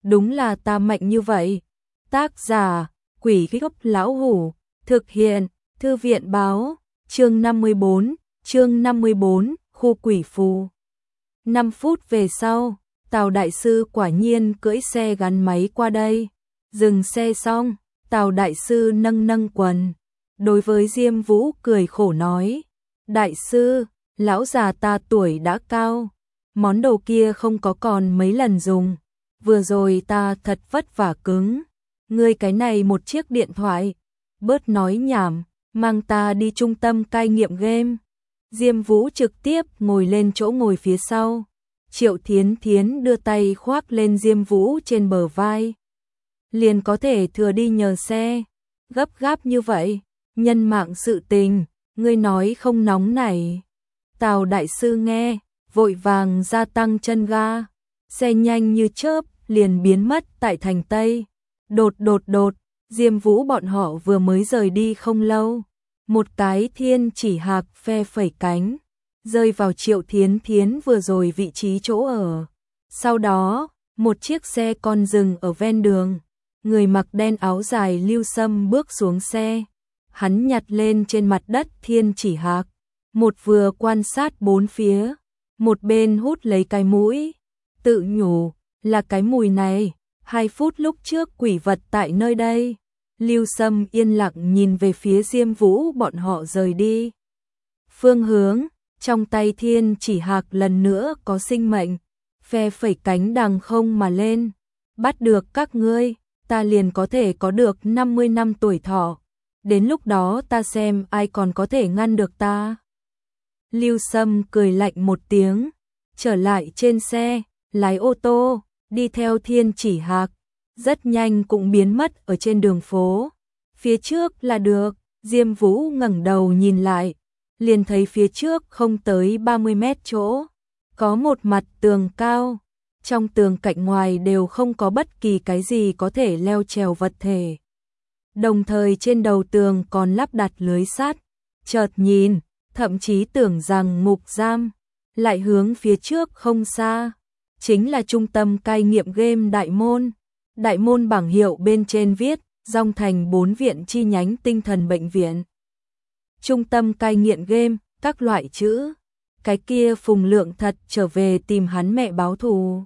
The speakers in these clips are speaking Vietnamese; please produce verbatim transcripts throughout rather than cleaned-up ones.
đúng là ta mạnh như vậy. Tác giả, Quỷ Gốc Lão Hủ, thực hiện, Thư viện báo, chương năm mươi bốn, chương năm mươi bốn, khu quỷ phù. năm phút về sau, Tào Đại Sư quả nhiên cưỡi xe gắn máy qua đây. Dừng xe xong, Tào Đại Sư nâng nâng quần. Đối với Diêm Vũ cười khổ nói, Đại Sư, lão già ta tuổi đã cao, món đồ kia không có còn mấy lần dùng. Vừa rồi ta thật vất vả cứng. Ngươi cái này một chiếc điện thoại, bớt nói nhảm, mang ta đi trung tâm cai nghiện game. Diêm Vũ trực tiếp ngồi lên chỗ ngồi phía sau. Triệu Thiến Thiến đưa tay khoác lên Diêm Vũ trên bờ vai. Liền có thể thừa đi nhờ xe. Gấp gáp như vậy, nhân mạng sự tình, ngươi nói không nóng này. Tào Đại Sư nghe, vội vàng gia tăng chân ga. Xe nhanh như chớp, liền biến mất tại thành Tây. Đột đột đột, Diêm Vũ bọn họ vừa mới rời đi không lâu. Một cái thiên chỉ hạc phe phẩy cánh, rơi vào Triệu Thiến Thiến vừa rồi vị trí chỗ ở. Sau đó, một chiếc xe con dừng ở ven đường. Người mặc đen áo dài Lưu Sâm bước xuống xe. Hắn nhặt lên trên mặt đất thiên chỉ hạc. Một vừa quan sát bốn phía, một bên hút lấy cái mũi. Tự nhủ, là cái mùi này, hai phút lúc trước quỷ vật tại nơi đây. Lưu Sâm yên lặng nhìn về phía Diêm Vũ bọn họ rời đi. Phương hướng, trong tay thiên chỉ hạc lần nữa có sinh mệnh, phe phẩy cánh đằng không mà lên. Bắt được các ngươi, ta liền có thể có được năm mươi năm tuổi thọ. Đến lúc đó ta xem ai còn có thể ngăn được ta. Lưu Sâm cười lạnh một tiếng, trở lại trên xe, lái ô tô, đi theo thiên chỉ hạc. Rất nhanh cũng biến mất ở trên đường phố. Phía trước là được, Diêm Vũ ngẩng đầu nhìn lại, liền thấy phía trước không tới ba mươi mét chỗ. Có một mặt tường cao, trong tường cạnh ngoài đều không có bất kỳ cái gì có thể leo trèo vật thể. Đồng thời trên đầu tường còn lắp đặt lưới sắt. Chợt nhìn, thậm chí tưởng rằng ngục giam, lại hướng phía trước không xa. Chính là trung tâm cai nghiện game Đại Môn. Đại Môn bảng hiệu bên trên viết, Dòng Thành bốn viện chi nhánh tinh thần bệnh viện. Trung tâm cai nghiện game, các loại chữ. Cái kia Phùng Lượng thật trở về tìm hắn mẹ báo thù.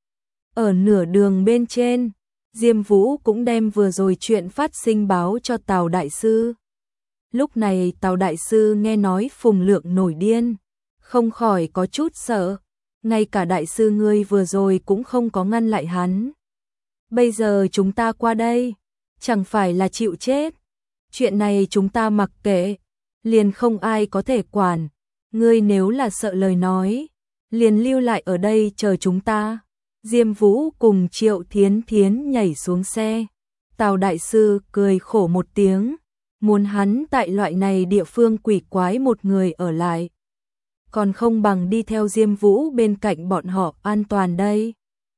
Ở nửa đường bên trên, Diêm Vũ cũng đem vừa rồi chuyện phát sinh báo cho Tào Đại Sư. Lúc này Tào Đại Sư nghe nói Phùng Lượng nổi điên, không khỏi có chút sợ. Ngay cả Đại Sư ngươi vừa rồi cũng không có ngăn lại hắn. Bây giờ chúng ta qua đây, chẳng phải là chịu chết. Chuyện này chúng ta mặc kệ, liền không ai có thể quản. Ngươi nếu là sợ lời nói, liền lưu lại ở đây chờ chúng ta. Diêm Vũ cùng Triệu Thiến Thiến nhảy xuống xe. Tào Đại Sư cười khổ một tiếng, muốn hắn tại loại này địa phương quỷ quái một người ở lại. Còn không bằng đi theo Diêm Vũ bên cạnh bọn họ an toàn đây.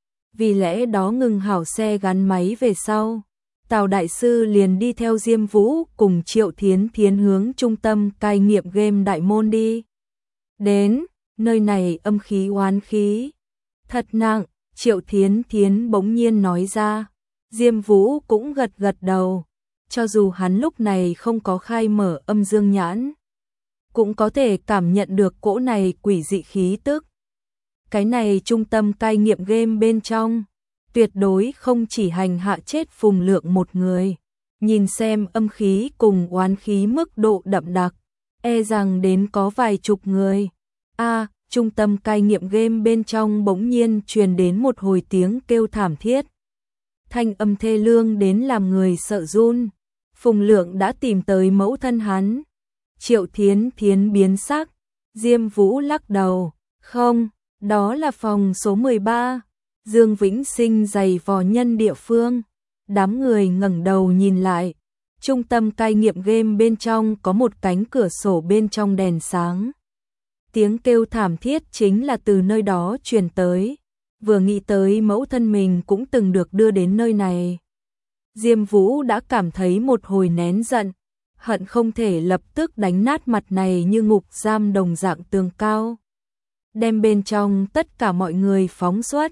Vì lẽ đó ngừng hảo xe gắn máy về sau. Tào Đại Sư liền đi theo Diêm Vũ cùng Triệu Thiến Thiến hướng trung tâm cai nghiện game Đại Môn đi. Đến, nơi này âm khí oán khí. Thật nặng, Triệu Thiến Thiến bỗng nhiên nói ra. Diêm Vũ cũng gật gật đầu. Cho dù hắn lúc này không có khai mở âm dương nhãn, cũng có thể cảm nhận được cỗ này quỷ dị khí tức. Cái này trung tâm cai nghiện game bên trong, tuyệt đối không chỉ hành hạ chết Phùng Lượng một người. Nhìn xem âm khí cùng oán khí mức độ đậm đặc, e rằng đến có vài chục người. A, à, trung tâm cai nghiện game bên trong bỗng nhiên truyền đến một hồi tiếng kêu thảm thiết. Thanh âm thê lương đến làm người sợ run. Phùng Lượng đã tìm tới mẫu thân hắn. Triệu Thiến Thiến biến sắc. Diêm Vũ lắc đầu. Không, đó là phòng số mười ba. Dương Vĩnh Sinh giày vò nhân địa phương. Đám người ngẩng đầu nhìn lại. Trung tâm cai nghiện game bên trong có một cánh cửa sổ bên trong đèn sáng. Tiếng kêu thảm thiết chính là từ nơi đó truyền tới. Vừa nghĩ tới mẫu thân mình cũng từng được đưa đến nơi này. Diêm Vũ đã cảm thấy một hồi nén giận, hận không thể lập tức đánh nát mặt này như ngục giam đồng dạng tường cao. Đem bên trong tất cả mọi người phóng xuất,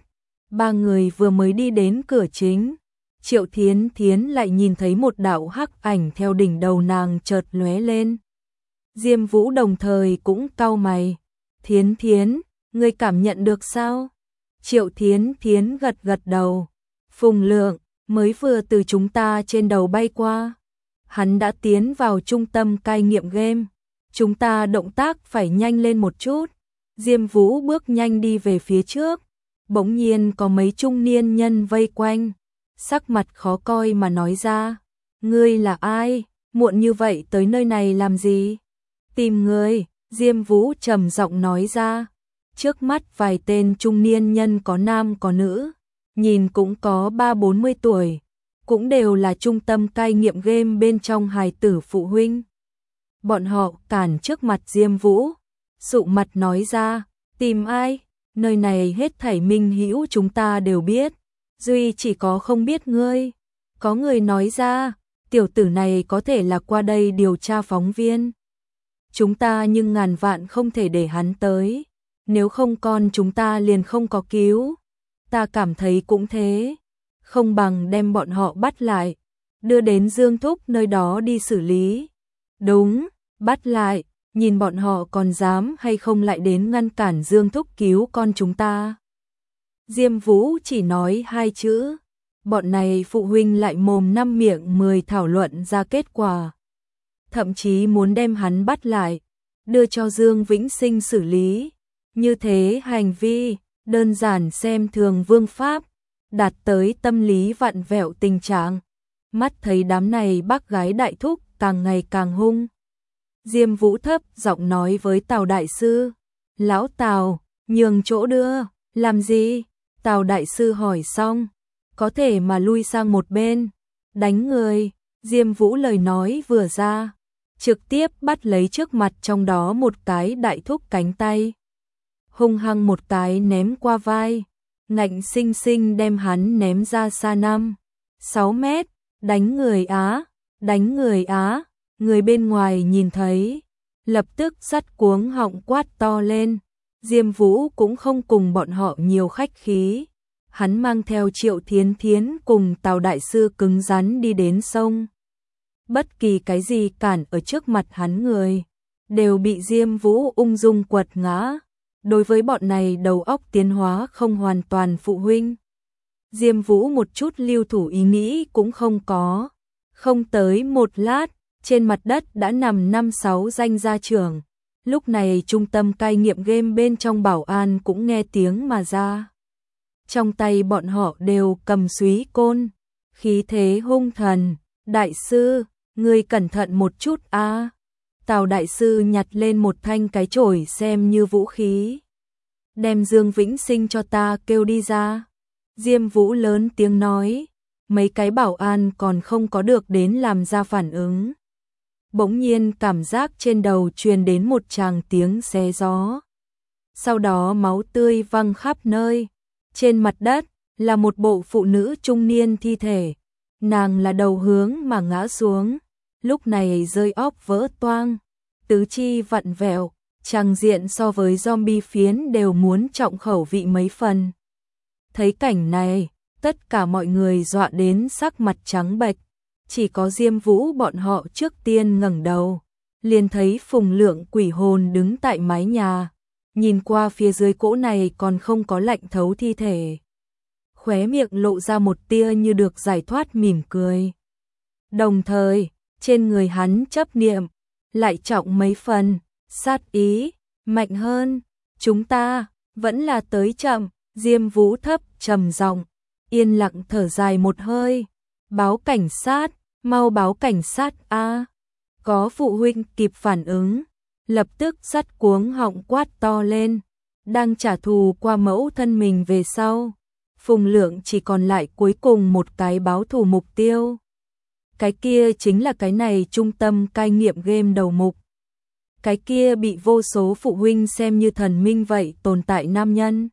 Ba người vừa mới đi đến cửa chính, Triệu Thiến Thiến lại nhìn thấy một đạo hắc ảnh theo đỉnh đầu nàng chợt lóe lên. Diêm Vũ đồng thời cũng cau mày. Thiến Thiến, ngươi cảm nhận được sao? Triệu Thiến Thiến gật gật đầu. Phùng Lượng, mới vừa từ chúng ta trên đầu bay qua. Hắn đã tiến vào trung tâm cai nghiện game. Chúng ta động tác phải nhanh lên một chút. Diêm Vũ bước nhanh đi về phía trước. Bỗng nhiên có mấy trung niên nhân vây quanh. Sắc mặt khó coi mà nói ra. Ngươi là ai? Muộn như vậy tới nơi này làm gì? Tìm ngươi, Diêm Vũ trầm giọng nói ra. Trước mắt vài tên trung niên nhân có nam có nữ. Nhìn cũng có ba bốn mươi tuổi. Cũng đều là trung tâm cai nghiện game bên trong hài tử phụ huynh. Bọn họ cản trước mặt Diêm Vũ. Sụ mặt nói ra. Tìm ai? Nơi này hết thảy minh hữu chúng ta đều biết. Duy chỉ có không biết ngươi. Có người nói ra. Tiểu tử này có thể là qua đây điều tra phóng viên. Chúng ta nhưng ngàn vạn không thể để hắn tới. Nếu không con chúng ta liền không có cứu. Ta cảm thấy cũng thế. Không bằng đem bọn họ bắt lại. Đưa đến Dương Thúc nơi đó đi xử lý. Đúng, bắt lại. Nhìn bọn họ còn dám hay không lại đến ngăn cản Dương Thúc cứu con chúng ta. Diêm Vũ chỉ nói hai chữ. Bọn này phụ huynh lại mồm năm miệng mười thảo luận ra kết quả. Thậm chí muốn đem hắn bắt lại. Đưa cho Dương Vĩnh Sinh xử lý. Như thế hành vi, đơn giản xem thường vương pháp. Đạt tới tâm lý vặn vẹo tình trạng. Mắt thấy đám này bác gái đại thúc càng ngày càng hung. Diêm Vũ thấp giọng nói với Tào Đại Sư. Lão Tào, nhường chỗ đưa, làm gì? Tào Đại Sư hỏi xong. Có thể mà lui sang một bên. Đánh người. Diêm Vũ lời nói vừa ra. Trực tiếp bắt lấy trước mặt trong đó một cái đại thúc cánh tay. Hung hăng một cái ném qua vai. Ngạnh sinh sinh đem hắn ném ra xa năm, sáu mét. Đánh người á, đánh người á. Người bên ngoài nhìn thấy. Lập tức sắt cuống họng quát to lên. Diêm Vũ cũng không cùng bọn họ nhiều khách khí. Hắn mang theo Triệu Thiến Thiến cùng Tào Đại Sư cứng rắn đi đến sông. Bất kỳ cái gì cản ở trước mặt hắn người, đều bị Diêm Vũ ung dung quật ngã. Đối với bọn này đầu óc tiến hóa không hoàn toàn phụ huynh, Diêm Vũ một chút lưu thủ ý nghĩ cũng không có. Không tới một lát, trên mặt đất đã nằm năm sáu danh gia trưởng. Lúc này trung tâm cai nghiện game bên trong bảo an cũng nghe tiếng mà ra. Trong tay bọn họ đều cầm súy côn, khí thế hung thần. Đại sư, ngươi cẩn thận một chút a. Tào Đại Sư nhặt lên một thanh cái chổi xem như vũ khí. Đem Dương Vĩnh Sinh cho ta kêu đi ra. Diêm Vũ lớn tiếng nói. Mấy cái bảo an còn không có được đến làm ra phản ứng. Bỗng nhiên cảm giác trên đầu truyền đến một tràng tiếng xé gió. Sau đó máu tươi văng khắp nơi. Trên mặt đất là một bộ phụ nữ trung niên thi thể. Nàng là đầu hướng mà ngã xuống. Lúc này rơi óc vỡ toang. Tứ chi vặn vẹo. Tràng diện so với zombie phiến đều muốn trọng khẩu vị mấy phần. Thấy cảnh này, tất cả mọi người dọa đến sắc mặt trắng bệch. Chỉ có Diêm Vũ bọn họ trước tiên ngẩng đầu. Liền thấy Phùng Lượng quỷ hồn đứng tại mái nhà. Nhìn qua phía dưới cỗ này còn không có lạnh thấu thi thể. Khóe miệng lộ ra một tia như được giải thoát mỉm cười. Đồng thời, trên người hắn chấp niệm, lại trọng mấy phần, sát ý, mạnh hơn. Chúng ta, vẫn là tới chậm. Diêm Vũ thấp, trầm giọng, yên lặng thở dài một hơi. Báo cảnh sát, mau báo cảnh sát a. Có phụ huynh kịp phản ứng, lập tức sắt cuống họng quát to lên. Đang trả thù qua mẫu thân mình về sau, Phùng Lượng chỉ còn lại cuối cùng một cái báo thù mục tiêu. Cái kia chính là cái này trung tâm cai nghiện game đầu mục. Cái kia bị vô số phụ huynh xem như thần minh vậy tồn tại nam nhân.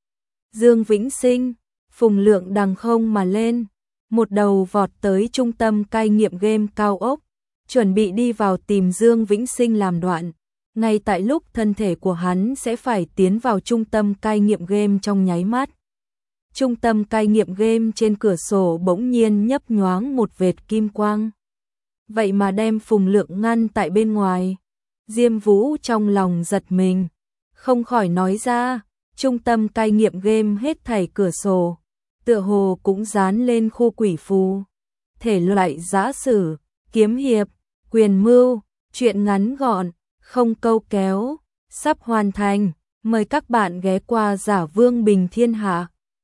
Dương Vĩnh Sinh, Phùng Lượng đằng không mà lên, một đầu vọt tới trung tâm cai nghiện game cao ốc, chuẩn bị đi vào tìm Dương Vĩnh Sinh làm đoạn. Ngay tại lúc thân thể của hắn sẽ phải tiến vào trung tâm cai nghiện game trong nháy mắt, Trung tâm cai nghiệm game trên cửa sổ bỗng nhiên nhấp nhoáng một vệt kim quang. Vậy mà đem Phùng Lượng ngăn tại bên ngoài. Diêm Vũ trong lòng giật mình, không khỏi nói ra, trung tâm cai nghiệm game hết thảy cửa sổ, tựa hồ cũng dán lên khu quỷ phù. Thể loại giã sử, kiếm hiệp, quyền mưu, truyện ngắn gọn, không câu kéo, sắp hoàn thành. Mời các bạn ghé qua Giả Vương Bình Thiên Hạ.